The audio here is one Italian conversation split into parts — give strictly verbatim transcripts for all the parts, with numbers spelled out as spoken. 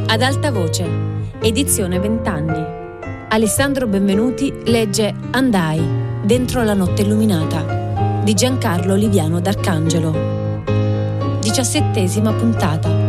Ad alta voce, edizione vent'anni. Alessandro Benvenuti legge Andai, dentro la notte illuminata, di Giancarlo Oliviano d'Arcangelo. Diciassettesima puntata.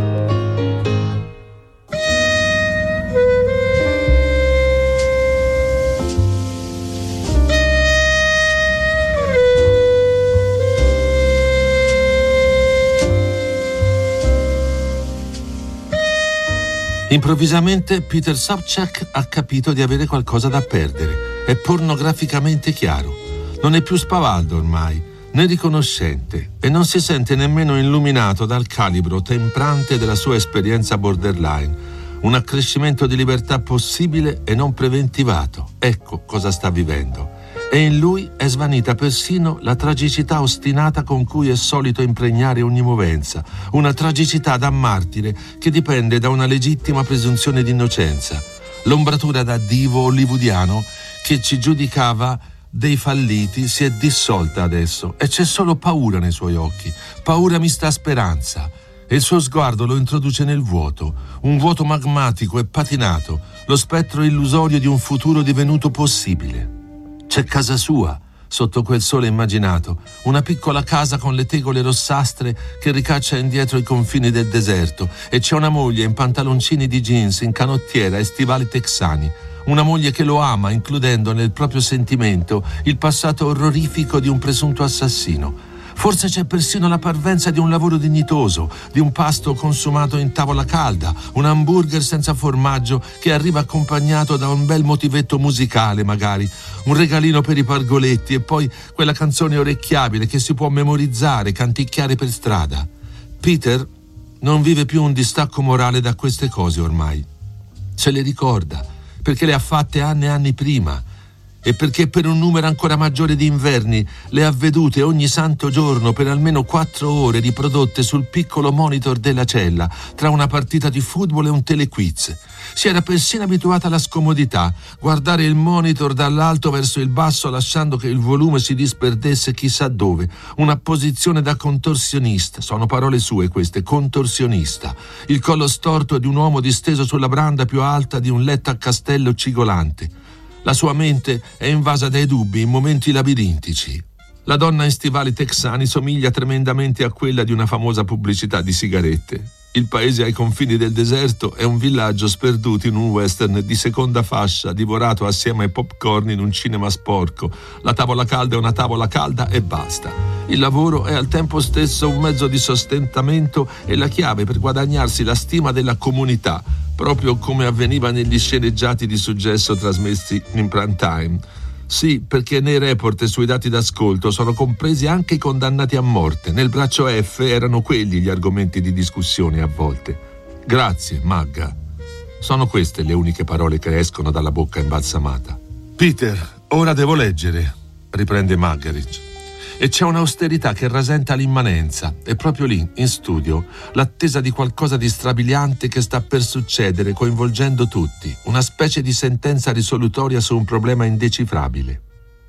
Improvvisamente Peter Sobchak ha capito di avere qualcosa da perdere. È pornograficamente chiaro. Non è più spavaldo ormai, né riconoscente, e non si sente nemmeno illuminato dal calibro temprante della sua esperienza borderline. Un accrescimento di libertà possibile e non preventivato. Ecco cosa sta vivendo. E in lui è svanita persino la tragicità ostinata con cui è solito impregnare ogni movenza, una tragicità da martire che dipende da una legittima presunzione di innocenza. L'ombratura da divo hollywoodiano che ci giudicava dei falliti si è dissolta adesso e c'è solo paura nei suoi occhi, paura mista a speranza, e il suo sguardo lo introduce nel vuoto, un vuoto magmatico e patinato, lo spettro illusorio di un futuro divenuto possibile. C'è casa sua, sotto quel sole immaginato, una piccola casa con le tegole rossastre che ricaccia indietro i confini del deserto, e c'è una moglie in pantaloncini di jeans, in canottiera e stivali texani, una moglie che lo ama, includendo nel proprio sentimento il passato orrorifico di un presunto assassino. Forse c'è persino la parvenza di un lavoro dignitoso, di un pasto consumato in tavola calda, un hamburger senza formaggio che arriva accompagnato da un bel motivetto musicale magari, un regalino per i pargoletti e poi quella canzone orecchiabile che si può memorizzare, canticchiare per strada. Peter non vive più un distacco morale da queste cose ormai. Se le ricorda, perché le ha fatte anni e anni prima, e perché per un numero ancora maggiore di inverni le ha vedute ogni santo giorno per almeno quattro ore riprodotte sul piccolo monitor della cella, tra una partita di football e un telequiz. Si era persino abituata alla scomodità, guardare il monitor dall'alto verso il basso lasciando che il volume si disperdesse chissà dove, una posizione da contorsionista, sono parole sue queste, contorsionista, il collo storto di un uomo disteso sulla branda più alta di un letto a castello cigolante. La sua mente è invasa dai dubbi in momenti labirintici. La donna in stivali texani somiglia tremendamente a quella di una famosa pubblicità di sigarette. Il paese ai confini del deserto è un villaggio sperduto in un western di seconda fascia, divorato assieme ai popcorn in un cinema sporco. La tavola calda è una tavola calda e basta. Il lavoro è al tempo stesso un mezzo di sostentamento e la chiave per guadagnarsi la stima della comunità, proprio come avveniva negli sceneggiati di successo trasmessi in prime time. Sì, perché nei report e sui dati d'ascolto sono compresi anche i condannati a morte. Nel braccio F erano quelli gli argomenti di discussione a volte. Grazie, Magga. Sono queste le uniche parole che escono dalla bocca imbalsamata. Peter, ora devo leggere, riprende Margaret. E c'è un'austerità che rasenta l'immanenza. E proprio lì, in studio, l'attesa di qualcosa di strabiliante che sta per succedere, coinvolgendo tutti. Una specie di sentenza risolutoria su un problema indecifrabile.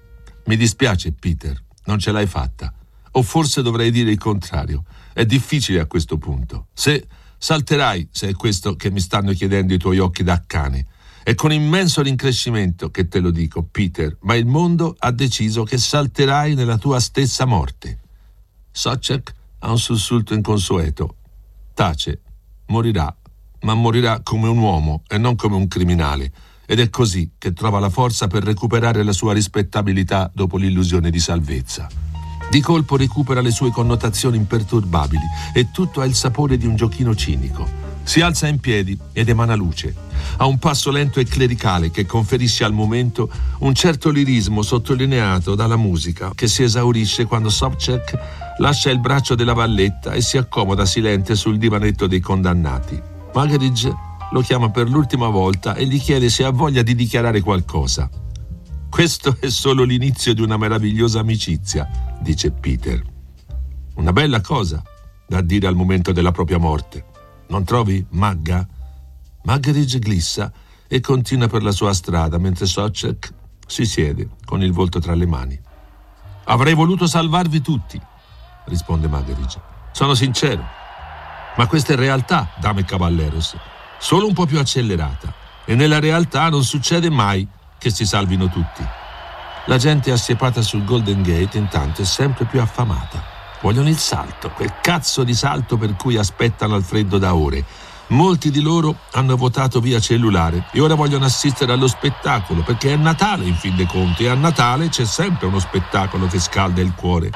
Mi dispiace, Peter, non ce l'hai fatta. O forse dovrei dire il contrario. È difficile a questo punto. Se salterai, se è questo che mi stanno chiedendo i tuoi occhi da cane. È con immenso rincrescimento che te lo dico, Peter, ma il mondo ha deciso che salterai nella tua stessa morte. Sobchak ha un sussulto inconsueto. Tace. Morirà, ma morirà come un uomo e non come un criminale. Ed è così che trova la forza per recuperare la sua rispettabilità dopo l'illusione di salvezza. Di colpo recupera le sue connotazioni imperturbabili e tutto ha il sapore di un giochino cinico. Si alza in piedi ed emana luce. Ha un passo lento e clericale che conferisce al momento un certo lirismo sottolineato dalla musica che si esaurisce quando Sobchak lascia il braccio della valletta e si accomoda silente sul divanetto dei condannati. Margaret lo chiama per l'ultima volta e gli chiede se ha voglia di dichiarare qualcosa. Questo è solo l'inizio di una meravigliosa amicizia, dice Peter. Una bella cosa da dire al momento della propria morte. Non trovi, Magga? Margaret glissa e continua per la sua strada mentre Sobchak si siede con il volto tra le mani. Avrei voluto salvarvi tutti, risponde Margaret. Sono sincero. Ma questa è realtà, dame cavalleros. solo un po' più accelerata, e nella realtà non succede mai che si salvino tutti. La gente assiepata sul Golden Gate intanto è sempre più affamata. Vogliono il salto, quel cazzo di salto per cui aspettano al freddo da ore. Molti di loro hanno votato via cellulare e ora vogliono assistere allo spettacolo, perché è Natale in fin dei conti, e a Natale c'è sempre uno spettacolo che scalda il cuore.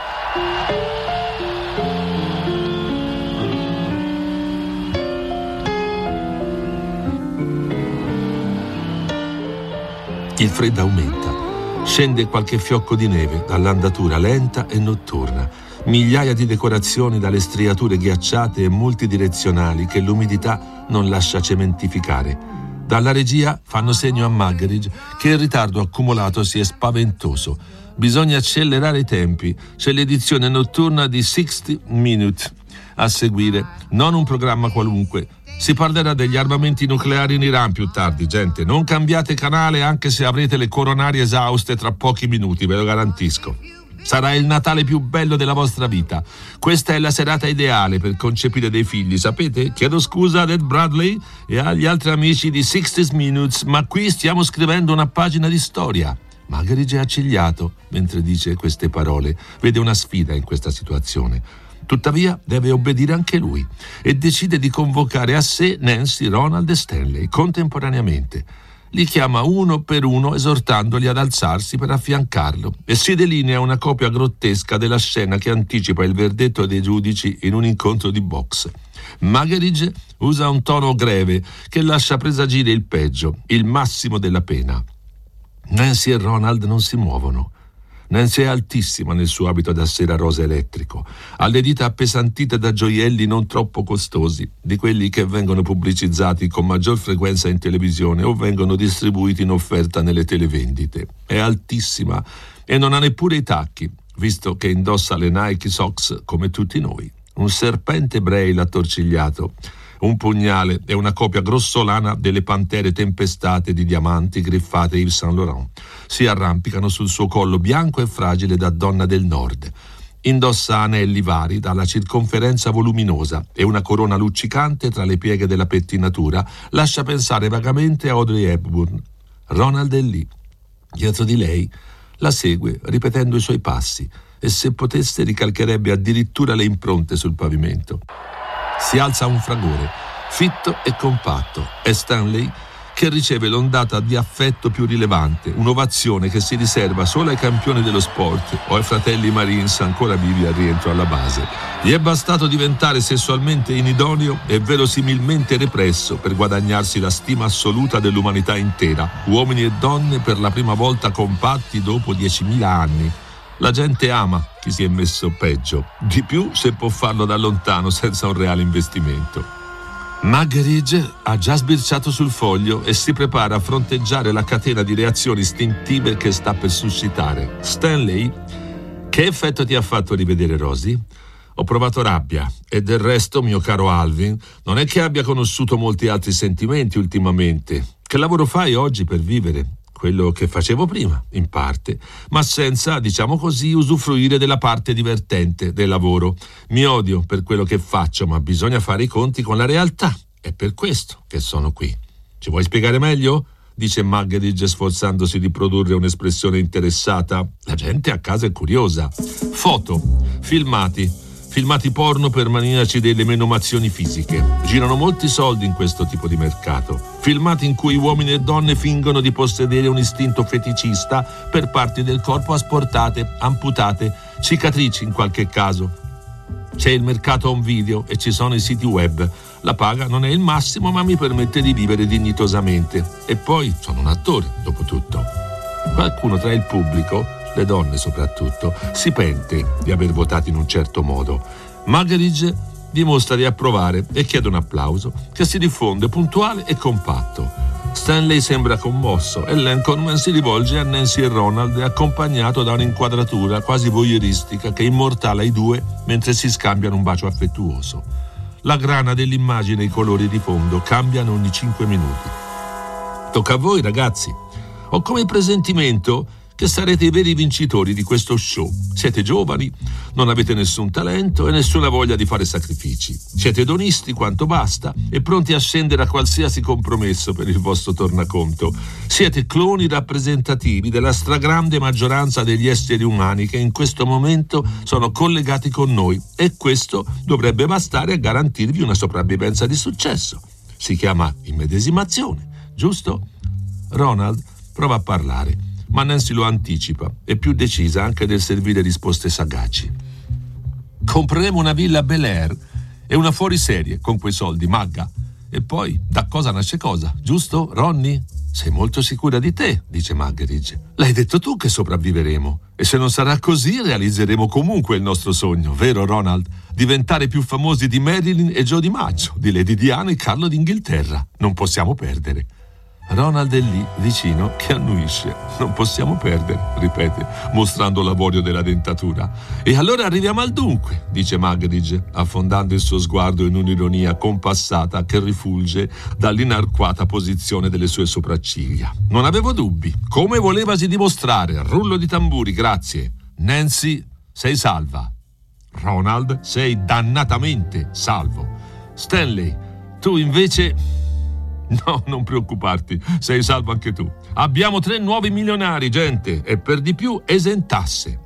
Il freddo aumenta. Scende qualche fiocco di neve dall'andatura lenta e notturna. Migliaia di decorazioni dalle striature ghiacciate e multidirezionali che l'umidità non lascia cementificare. Dalla regia fanno segno a Muggeridge che il ritardo accumulatosi è spaventoso. Bisogna accelerare i tempi. C'è l'edizione notturna di sessanta Minutes a seguire, non un programma qualunque. Si parlerà degli armamenti nucleari in Iran più tardi, gente. Non cambiate canale anche se avrete le coronarie esauste tra pochi minuti, ve lo garantisco. Sarà il Natale più bello della vostra vita. Questa è la serata ideale per concepire dei figli, sapete? Chiedo scusa ad Ed Bradley e agli altri amici di sessanta Minutes, ma qui stiamo scrivendo una pagina di storia. Muggeridge è accigliato mentre dice queste parole. Vede una sfida in questa situazione. Tuttavia deve obbedire anche lui e decide di convocare a sé Nancy, Ronald e Stanley contemporaneamente. Li chiama uno per uno esortandoli ad alzarsi per affiancarlo e si delinea una copia grottesca della scena che anticipa il verdetto dei giudici in un incontro di box. Muggeridge usa un tono greve che lascia presagire il peggio, il massimo della pena. Nancy e Ronald non si muovono. Nancy è altissima nel suo abito da sera rosa elettrico, ha le dita appesantite da gioielli non troppo costosi, di quelli che vengono pubblicizzati con maggior frequenza in televisione o vengono distribuiti in offerta nelle televendite. È altissima e non ha neppure i tacchi, visto che indossa le Nike Socks come tutti noi. Un serpente braille attorcigliato, un pugnale e una copia grossolana delle pantere tempestate di diamanti griffate Yves Saint Laurent si arrampicano sul suo collo bianco e fragile da donna del nord. Indossa anelli vari dalla circonferenza voluminosa e una corona luccicante tra le pieghe della pettinatura lascia pensare vagamente a Audrey Hepburn. Ronald è lì, dietro di lei, la segue ripetendo i suoi passi e se potesse ricalcherebbe addirittura le impronte sul pavimento. Si alza un fragore, fitto e compatto. È Stanley che riceve l'ondata di affetto più rilevante, un'ovazione che si riserva solo ai campioni dello sport o ai fratelli Marines ancora vivi al rientro alla base. Gli è bastato diventare sessualmente inidoneo e verosimilmente represso per guadagnarsi la stima assoluta dell'umanità intera, uomini e donne per la prima volta compatti dopo diecimila anni. La gente ama chi si è messo peggio, di più se può farlo da lontano senza un reale investimento. Muggeridge ha già sbirciato sul foglio e si prepara a fronteggiare la catena di reazioni istintive che sta per suscitare. Stanley, che effetto ti ha fatto rivedere Rosie? Ho provato rabbia e del resto, mio caro Alvin, non è che abbia conosciuto molti altri sentimenti ultimamente. Che lavoro fai oggi per vivere? Quello che facevo prima, in parte, ma senza, diciamo così, usufruire della parte divertente del lavoro. Mi odio per quello che faccio, ma bisogna fare i conti con la realtà. È per questo che sono qui. Ci vuoi spiegare meglio? Dice Muggeridge sforzandosi di produrre un'espressione interessata. La gente a casa è curiosa. Foto, filmati. Filmati porno per maniaci delle menomazioni fisiche. Girano molti soldi in questo tipo di mercato. Filmati in cui uomini e donne fingono di possedere un istinto feticista per parti del corpo asportate, amputate, cicatrici in qualche caso. C'è il mercato home video e ci sono i siti web. La paga non è il massimo, ma mi permette di vivere dignitosamente. E poi sono un attore, dopo tutto. Qualcuno tra il pubblico, le donne soprattutto, si pente di aver votato in un certo modo. Muggeridge dimostra di approvare e chiede un applauso che si diffonde puntuale e compatto. Stanley sembra commosso e Lincoln si rivolge a Nancy e Ronald accompagnato da un'inquadratura quasi voyeuristica che immortala i due mentre si scambiano un bacio affettuoso. La grana dell'immagine e i colori di fondo cambiano ogni cinque minuti. Tocca a voi, ragazzi. Ho come presentimento che sarete i veri vincitori di questo show. Siete giovani, non avete nessun talento e nessuna voglia di fare sacrifici. Siete edonisti quanto basta e pronti a scendere a qualsiasi compromesso per il vostro tornaconto. Siete cloni rappresentativi della stragrande maggioranza degli esseri umani che in questo momento sono collegati con noi, e questo dovrebbe bastare a garantirvi una sopravvivenza di successo. Si chiama immedesimazione, giusto? Ronald prova a parlare, ma Nancy lo anticipa, è più decisa anche nel servire risposte sagaci. Compreremo una villa a Bel Air e una fuoriserie con quei soldi, Magga. E poi da cosa nasce cosa, giusto, Ronnie? Sei molto sicura di te, dice Muggeridge. L'hai detto tu che sopravviveremo. E se non sarà così, realizzeremo comunque il nostro sogno, vero Ronald? Diventare più famosi di Marilyn e Joe DiMaggio, di Lady Diana e Carlo d'Inghilterra. Non possiamo perdere. Ronald è lì, vicino, che annuisce. Non possiamo perdere, ripete, mostrando l'avorio della dentatura. E allora arriviamo al dunque, dice Muggeridge, affondando il suo sguardo in un'ironia compassata che rifulge dall'inarcuata posizione delle sue sopracciglia. Non avevo dubbi. Come volevasi dimostrare? Rullo di tamburi, grazie. Nancy, sei salva. Ronald, sei dannatamente salvo. Stanley, tu invece... No, non preoccuparti, sei salvo anche tu. Abbiamo tre nuovi milionari, gente, e per di più esentasse.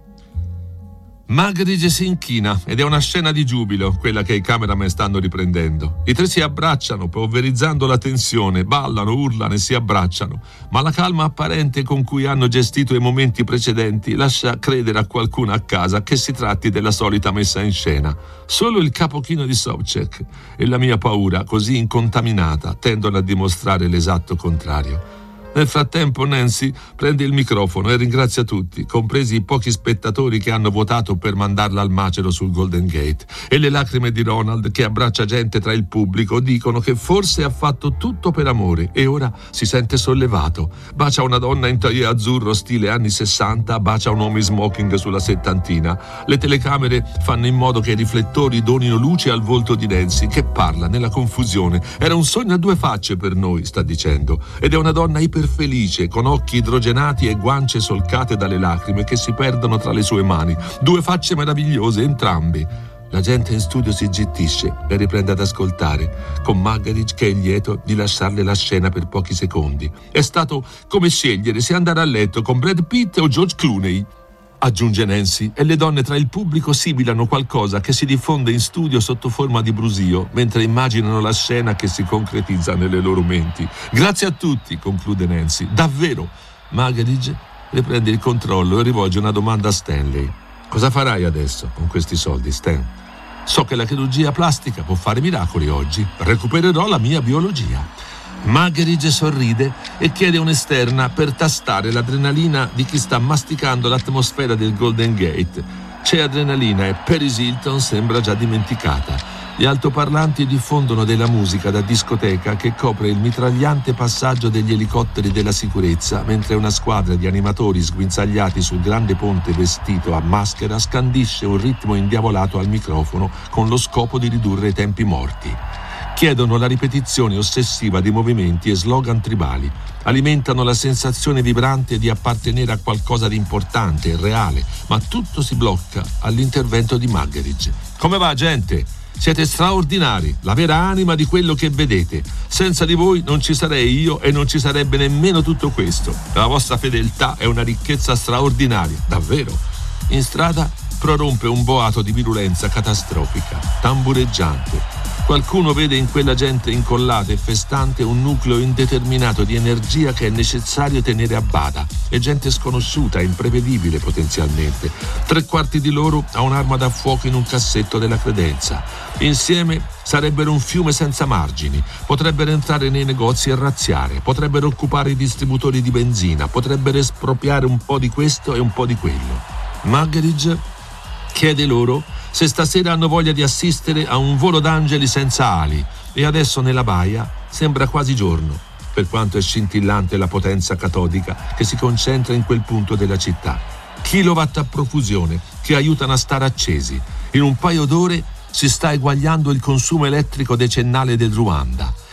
Muggeridge si inchina ed è una scena di giubilo quella che i cameraman stanno riprendendo. I tre si abbracciano, polverizzando la tensione, ballano, urlano e si abbracciano, ma la calma apparente con cui hanno gestito i momenti precedenti lascia credere a qualcuno a casa che si tratti della solita messa in scena. Solo il capochino di Sobchak e la mia paura, così incontaminata, tendono a dimostrare l'esatto contrario. Nel frattempo Nancy prende il microfono e ringrazia tutti, compresi i pochi spettatori che hanno votato per mandarla al macero sul Golden Gate, e le lacrime di Ronald, che abbraccia gente tra il pubblico, dicono che forse ha fatto tutto per amore e ora si sente sollevato. Bacia una donna in taillé azzurro stile anni sessanta, bacia un uomo in smoking sulla settantina. Le telecamere fanno in modo che i riflettori donino luce al volto di Nancy, che parla nella confusione. Era un sogno a due facce per noi, sta dicendo, ed è una donna iper felice, con occhi idrogenati e guance solcate dalle lacrime che si perdono tra le sue mani. Due facce meravigliose, entrambe. La gente in studio si zittisce e riprende ad ascoltare, con Muggeridge che è lieto di lasciarle la scena per pochi secondi. È stato come scegliere se andare a letto con Brad Pitt o George Clooney, aggiunge Nancy, e le donne tra il pubblico sibilano qualcosa che si diffonde in studio sotto forma di brusio, mentre immaginano la scena che si concretizza nelle loro menti. Grazie a tutti, conclude Nancy, davvero. Muggeridge riprende il controllo e rivolge una domanda a Stanley. Cosa farai adesso con questi soldi, Stan? So che la chirurgia plastica può fare miracoli oggi. Recupererò la mia biologia. Muggeridge sorride e chiede un'esterna per tastare l'adrenalina di chi sta masticando l'atmosfera del Golden Gate. C'è adrenalina e Paris Hilton sembra già dimenticata. Gli altoparlanti diffondono della musica da discoteca che copre il mitragliante passaggio degli elicotteri della sicurezza, mentre una squadra di animatori sguinzagliati sul grande ponte vestito a maschera scandisce un ritmo indiavolato al microfono con lo scopo di ridurre i tempi morti. Chiedono la ripetizione ossessiva di movimenti e slogan tribali. Alimentano la sensazione vibrante di appartenere a qualcosa di importante e reale, ma tutto si blocca all'intervento di Muggeridge. Come va, gente? Siete straordinari, la vera anima di quello che vedete. Senza di voi non ci sarei io e non ci sarebbe nemmeno tutto questo. La vostra fedeltà è una ricchezza straordinaria, davvero. In strada prorompe un boato di virulenza catastrofica, tambureggiante. Qualcuno vede in quella gente incollata e festante un nucleo indeterminato di energia che è necessario tenere a bada. È gente sconosciuta, imprevedibile potenzialmente. Tre quarti di loro ha un'arma da fuoco in un cassetto della credenza. Insieme sarebbero un fiume senza margini. Potrebbero entrare nei negozi e razziare. Potrebbero occupare i distributori di benzina. Potrebbero espropriare un po' di questo e un po' di quello. Muggeridge chiede loro se stasera hanno voglia di assistere a un volo d'angeli senza ali, e adesso nella baia sembra quasi giorno, per quanto è scintillante la potenza catodica che si concentra in quel punto della città. Kilowatt a profusione che aiutano a stare accesi. In un paio d'ore si sta eguagliando il consumo elettrico decennale del Ruanda.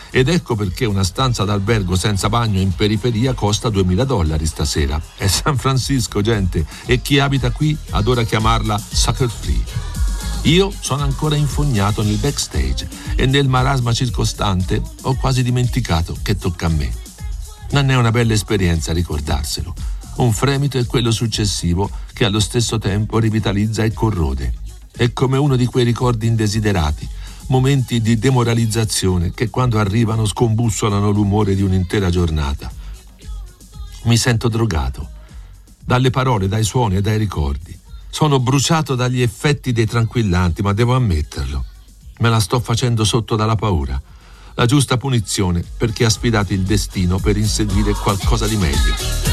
Ed ecco perché una stanza d'albergo senza bagno in periferia costa duemila dollari stasera. È San Francisco, gente, e chi abita qui adora chiamarla sucker free. Io sono ancora infognato nel backstage e nel marasma circostante ho quasi dimenticato che tocca a me. Non è una bella esperienza ricordarselo. Un fremito è quello successivo che allo stesso tempo rivitalizza e corrode. È come uno di quei ricordi indesiderati, momenti di demoralizzazione che quando arrivano scombussolano l'umore di un'intera giornata. Mi sento drogato, dalle parole, dai suoni e dai ricordi. Sono bruciato dagli effetti dei tranquillanti, ma devo ammetterlo. Me la sto facendo sotto dalla paura. La giusta punizione per chi ha sfidato il destino per inseguire qualcosa di meglio.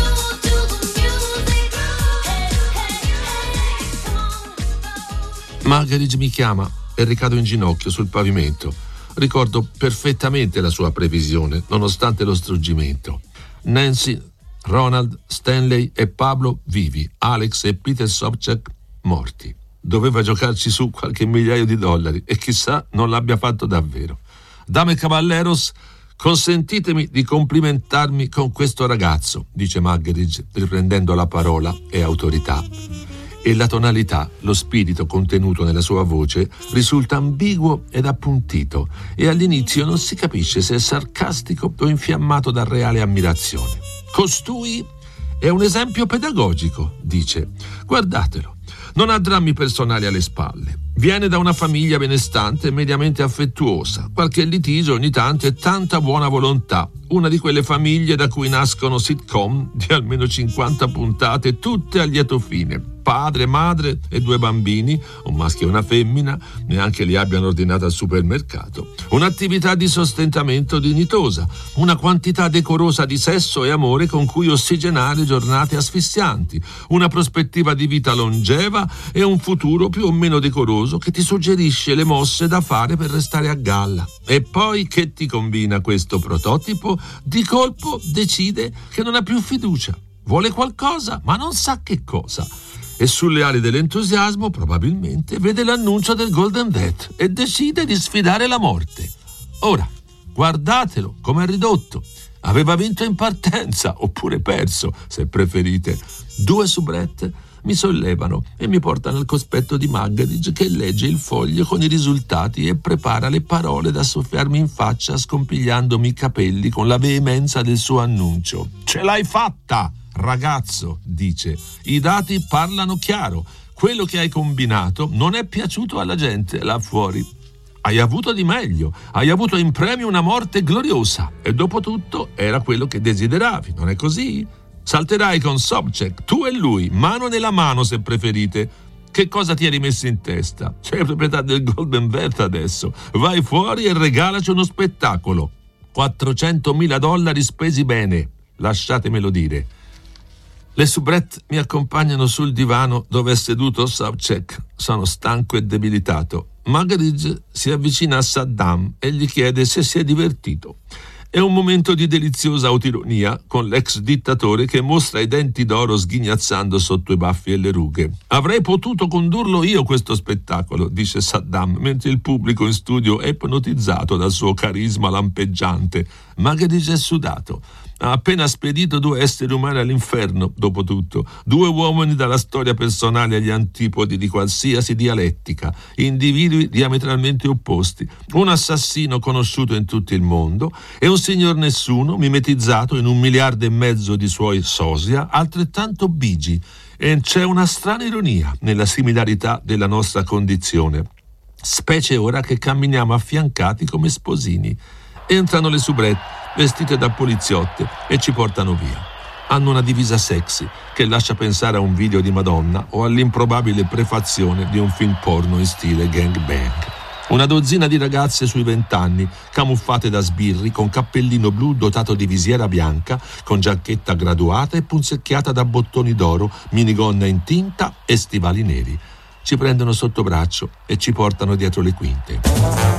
Marguerite mi chiama e ricado in ginocchio sul pavimento. Ricordo perfettamente la sua previsione, nonostante lo struggimento. Nancy, Ronald, Stanley e Pablo vivi, Alex e Peter Sobchak morti. Doveva giocarci su qualche migliaio di dollari e chissà non l'abbia fatto davvero. Dame caballeros, consentitemi di complimentarmi con questo ragazzo, dice Marguerite, riprendendo la parola e autorità. E la tonalità, lo spirito contenuto nella sua voce risulta ambiguo ed appuntito e all'inizio non si capisce se è sarcastico o infiammato da reale ammirazione. Costui è un esempio pedagogico, dice. Guardatelo, non ha drammi personali alle spalle. Viene da una famiglia benestante e mediamente affettuosa. Qualche litigio ogni tanto e tanta buona volontà. Una di quelle famiglie da cui nascono sitcom di almeno cinquanta puntate, tutte a lieto fine. Padre, madre e due bambini, un maschio e una femmina, neanche li abbiano ordinati al supermercato. Un'attività di sostentamento dignitosa, una quantità decorosa di sesso e amore con cui ossigenare giornate asfissianti, una prospettiva di vita longeva e un futuro più o meno decoroso che ti suggerisce le mosse da fare per restare a galla. E poi che ti combina questo prototipo? Di colpo decide che non ha più fiducia. Vuole qualcosa, ma non sa che cosa. E sulle ali dell'entusiasmo, probabilmente, vede l'annuncio del Golden Death e decide di sfidare la morte. Ora, guardatelo come è ridotto. Aveva vinto in partenza, oppure perso, se preferite. Due soubrette mi sollevano e mi portano al cospetto di Marguerite, che legge il foglio con i risultati e prepara le parole da soffiarmi in faccia, scompigliandomi i capelli con la veemenza del suo annuncio. Ce l'hai fatta, ragazzo, dice. I dati parlano chiaro. Quello che hai combinato non è piaciuto alla gente là fuori. Hai avuto di meglio, hai avuto in premio una morte gloriosa e dopo tutto era quello che desideravi, non è così? Salterai con Sobchak, tu e lui, mano nella mano se preferite. Che cosa ti eri messo in testa? C'è proprietà del Golden Death adesso. Vai fuori e regalaci uno spettacolo. quattrocentomila dollari spesi bene, lasciatemelo dire. Le soubrette mi accompagnano sul divano dove è seduto Sobchak. Sono stanco e debilitato. Marguerite si avvicina a Saddam e gli chiede se si è divertito. È un momento di deliziosa autoironia con l'ex dittatore che mostra i denti d'oro sghignazzando sotto i baffi e le rughe. Avrei potuto condurlo io questo spettacolo, dice Saddam, mentre il pubblico in studio è ipnotizzato dal suo carisma lampeggiante. Marguerite è sudato. Ha appena spedito due esseri umani all'inferno, dopo tutto. Due uomini dalla storia personale agli antipodi di qualsiasi dialettica, individui diametralmente opposti. Un assassino conosciuto in tutto il mondo e un signor nessuno mimetizzato in un miliardo e mezzo di suoi sosia, altrettanto bigi. E c'è una strana ironia nella similarità della nostra condizione, specie ora che camminiamo affiancati come sposini. Entrano le soubrette vestite da poliziotte e ci portano via. Hanno una divisa sexy che lascia pensare a un video di Madonna o all'improbabile prefazione di un film porno in stile gangbang. Una dozzina di ragazze sui vent'anni, camuffate da sbirri, con cappellino blu dotato di visiera bianca, con giacchetta graduata e punzecchiata da bottoni d'oro, minigonna in tinta e stivali neri. Ci prendono sotto braccio e ci portano dietro le quinte.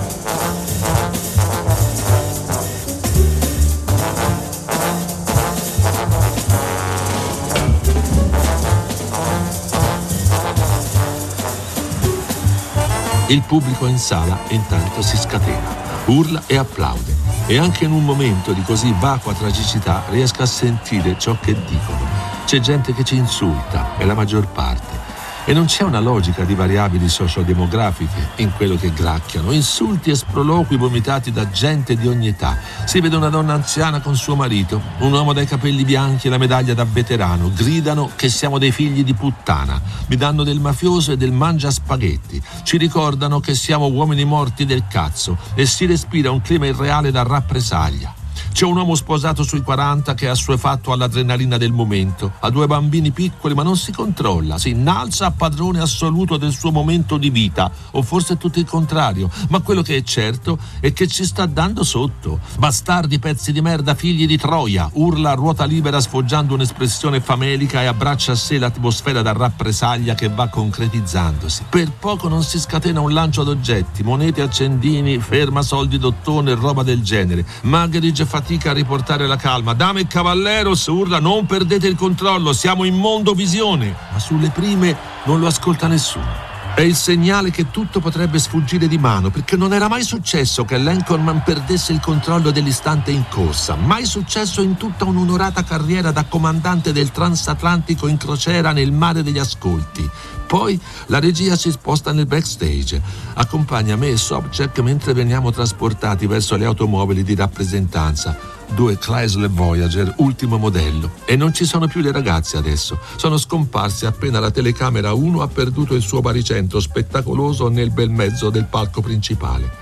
Il pubblico in sala intanto si scatena, urla e applaude. e anche in un momento di così vacua tragicità riesco a sentire ciò che dicono. C'è gente che ci insulta, è la maggior parte. E non c'è una logica di variabili sociodemografiche in quello che gracchiano. Insulti e sproloqui vomitati da gente di ogni età. Si vede una donna anziana con suo marito, un uomo dai capelli bianchi e la medaglia da veterano. Gridano che siamo dei figli di puttana. Mi danno del mafioso e del mangia spaghetti. Ci ricordano che siamo uomini morti del cazzo e si respira un clima irreale da rappresaglia. C'è un uomo sposato sui quaranta che è assuefatto all'adrenalina del momento, ha due bambini piccoli ma non si controlla, si innalza a padrone assoluto del suo momento di vita, o forse è tutto il contrario, ma quello che è certo è che ci sta dando sotto. Bastardi, pezzi di merda, figli di Troia, urla a ruota libera sfoggiando un'espressione famelica e abbraccia a sé l'atmosfera da rappresaglia che va concretizzandosi. Per poco non si scatena un lancio d'oggetti, monete, accendini, ferma soldi d'ottone e roba del genere. Magherige fatica a riportare la calma. Dame e cavalleros, urla, non perdete il controllo, siamo in mondovisione. Ma sulle prime non lo ascolta nessuno. È il segnale che tutto potrebbe sfuggire di mano, perché non era mai successo che l'Anchorman perdesse il controllo dell'istante in corsa, mai successo in tutta un'onorata carriera da comandante del transatlantico in crociera nel mare degli ascolti. Poi la regia si sposta nel backstage, accompagna me e Sobchak mentre veniamo trasportati verso le automobili di rappresentanza. Due Chrysler Voyager, ultimo modello. E non ci sono più le ragazze adesso. Sono scomparse appena la telecamera uno ha perduto il suo baricentro spettacoloso nel bel mezzo del palco principale.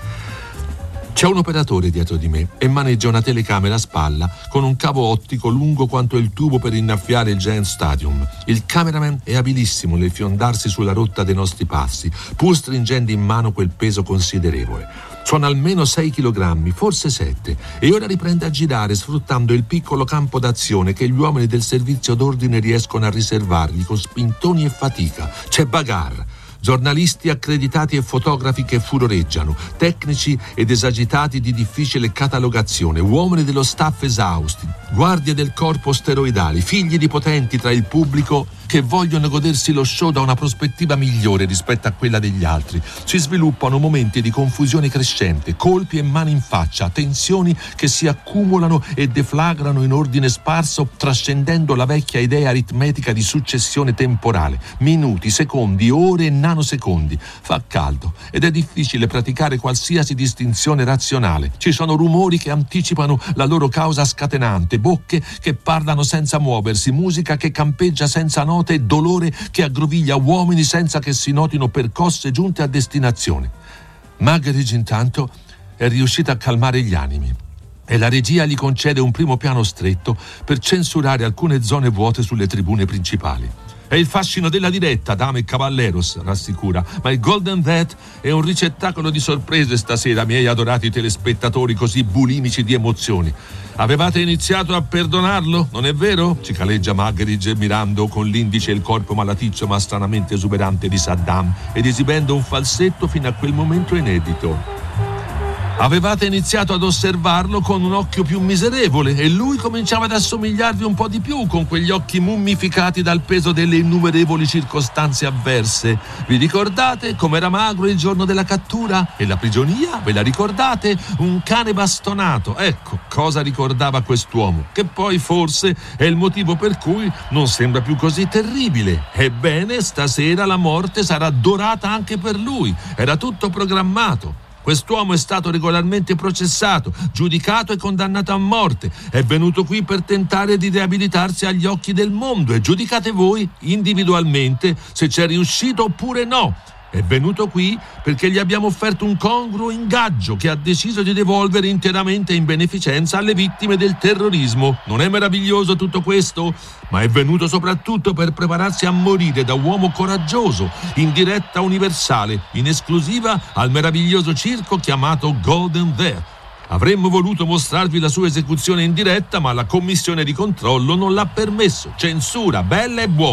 C'è un operatore dietro di me e maneggia una telecamera a spalla con un cavo ottico lungo quanto il tubo per innaffiare il Giant Stadium. Il cameraman è abilissimo nel fiondarsi sulla rotta dei nostri passi, pur stringendo in mano quel peso considerevole. Sono almeno sei chilogrammi, forse sette, e ora riprende a girare sfruttando il piccolo campo d'azione che gli uomini del servizio d'ordine riescono a riservargli con spintoni e fatica. C'è bagarre. Giornalisti accreditati e fotografi che furoreggiano, tecnici ed esagitati di difficile catalogazione, uomini dello staff esausti, guardie del corpo steroidali, figli di potenti tra il pubblico che vogliono godersi lo show da una prospettiva migliore rispetto a quella degli altri. Si sviluppano momenti di confusione crescente, colpi e mani in faccia, tensioni che si accumulano e deflagrano in ordine sparso, trascendendo la vecchia idea aritmetica di successione temporale. Minuti, secondi, ore e nanosecondi. Fa caldo ed è difficile praticare qualsiasi distinzione razionale. Ci sono rumori che anticipano la loro causa scatenante, bocche che parlano senza muoversi, musica che campeggia senza note e dolore che aggroviglia uomini senza che si notino percosse giunte a destinazione. Magherige intanto è riuscita a calmare gli animi e la regia gli concede un primo piano stretto per censurare alcune zone vuote sulle tribune principali. È il fascino della diretta, dame e cavalleros, rassicura, ma il Golden That è un ricettacolo di sorprese stasera, miei adorati telespettatori così bulimici di emozioni. Avevate iniziato a perdonarlo, non è vero? Ci caleggia Magherige mirando con l'indice il corpo malaticcio ma stranamente esuberante di Saddam ed esibendo un falsetto fino a quel momento inedito. Avevate iniziato ad osservarlo con un occhio più miserevole e lui cominciava ad assomigliarvi un po' di più con quegli occhi mummificati dal peso delle innumerevoli circostanze avverse. Vi ricordate com'era magro il giorno della cattura? E la prigionia? Ve la ricordate? Un cane bastonato. Ecco, cosa ricordava quest'uomo, che poi forse è il motivo per cui non sembra più così terribile. Ebbene, stasera la morte sarà dorata anche per lui. Era tutto programmato. Quest'uomo è stato regolarmente processato, giudicato e condannato a morte. È venuto qui per tentare di riabilitarsi agli occhi del mondo e giudicate voi, individualmente, se c'è riuscito oppure no. È venuto qui perché gli abbiamo offerto un congruo ingaggio che ha deciso di devolvere interamente in beneficenza alle vittime del terrorismo. Non è meraviglioso tutto questo? Ma è venuto soprattutto per prepararsi a morire da uomo coraggioso, in diretta universale, in esclusiva al meraviglioso circo chiamato Golden Bear. Avremmo voluto mostrarvi la sua esecuzione in diretta, ma la commissione di controllo non l'ha permesso. Censura, bella e buona.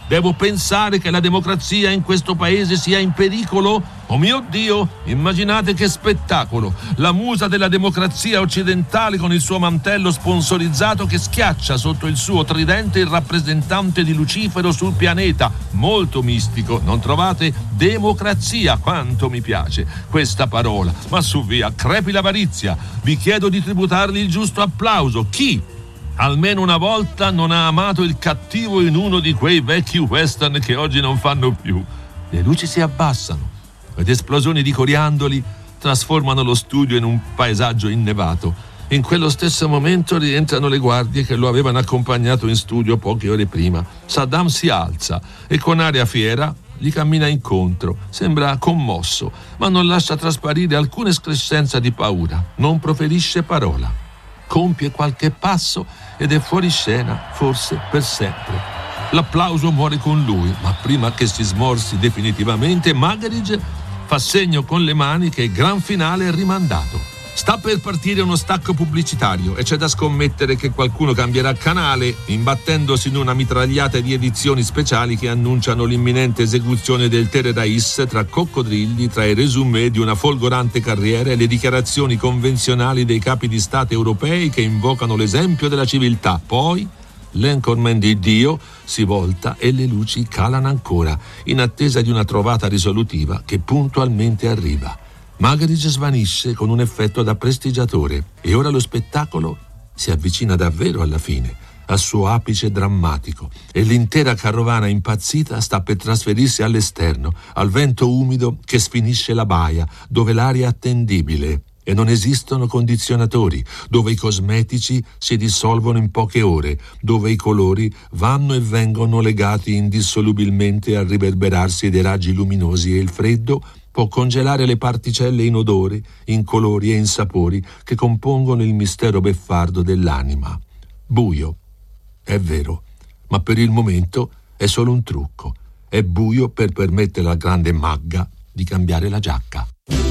Devo pensare che la democrazia in questo paese sia in pericolo? Oh mio Dio, immaginate che spettacolo! La musa della democrazia occidentale con il suo mantello sponsorizzato che schiaccia sotto il suo tridente il rappresentante di Lucifero sul pianeta. Molto mistico, non trovate? Democrazia, quanto mi piace questa parola. Ma su via, crepi l'avarizia. Vi chiedo di tributargli il giusto applauso. Chi? Almeno una volta non ha amato il cattivo in uno di quei vecchi western che oggi non fanno più. Le luci si abbassano ed esplosioni di coriandoli trasformano lo studio in un paesaggio innevato. In quello stesso momento rientrano le guardie che lo avevano accompagnato in studio poche ore prima. Saddam si alza e con aria fiera gli cammina incontro. Sembra commosso, ma non lascia trasparire alcuna escrescenza di paura. Non proferisce parola. Compie qualche passo ed è fuori scena, forse per sempre. L'applauso muore con lui, ma prima che si smorsi definitivamente, Magaric fa segno con le mani che il gran finale è rimandato. Sta per partire uno stacco pubblicitario e c'è da scommettere che qualcuno cambierà canale, imbattendosi in una mitragliata di edizioni speciali che annunciano l'imminente esecuzione del Tere Rais tra coccodrilli, tra i resumé di una folgorante carriera e le dichiarazioni convenzionali dei capi di Stato europei che invocano l'esempio della civiltà. Poi l'anchorman di Dio si volta e le luci calano ancora, in attesa di una trovata risolutiva che puntualmente arriva. Magaric svanisce con un effetto da prestigiatore e ora lo spettacolo si avvicina davvero alla fine, al suo apice drammatico, e l'intera carovana impazzita sta per trasferirsi all'esterno, al vento umido che sfinisce la baia, dove l'aria è attendibile e non esistono condizionatori, dove i cosmetici si dissolvono in poche ore, dove i colori vanno e vengono legati indissolubilmente al riverberarsi dei raggi luminosi e il freddo può congelare le particelle in odori, in colori e in sapori che compongono il mistero beffardo dell'anima. Buio, è vero, ma per il momento è solo un trucco. È buio per permettere alla grande Magga di cambiare la giacca.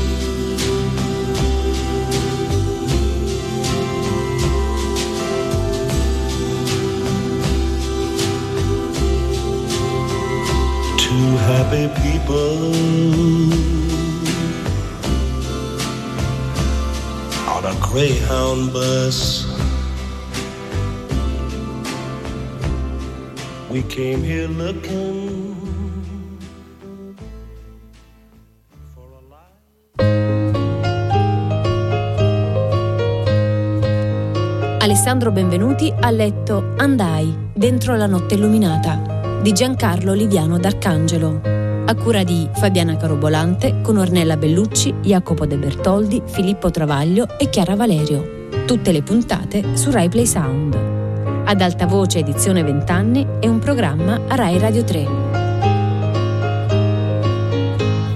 Two happy people on a Greyhound bus. We came here looking for a life. Alessandro Benvenuti ha letto Andai, dentro la notte illuminata di Giancarlo Liviano d'Arcangelo, a cura di Fabiana Carobolante, con Ornella Bellucci, Jacopo De Bertoldi, Filippo Travaglio e Chiara Valerio. Tutte le puntate su Rai Play Sound. Ad alta voce edizione vent'anni è un programma a Rai Radio tre.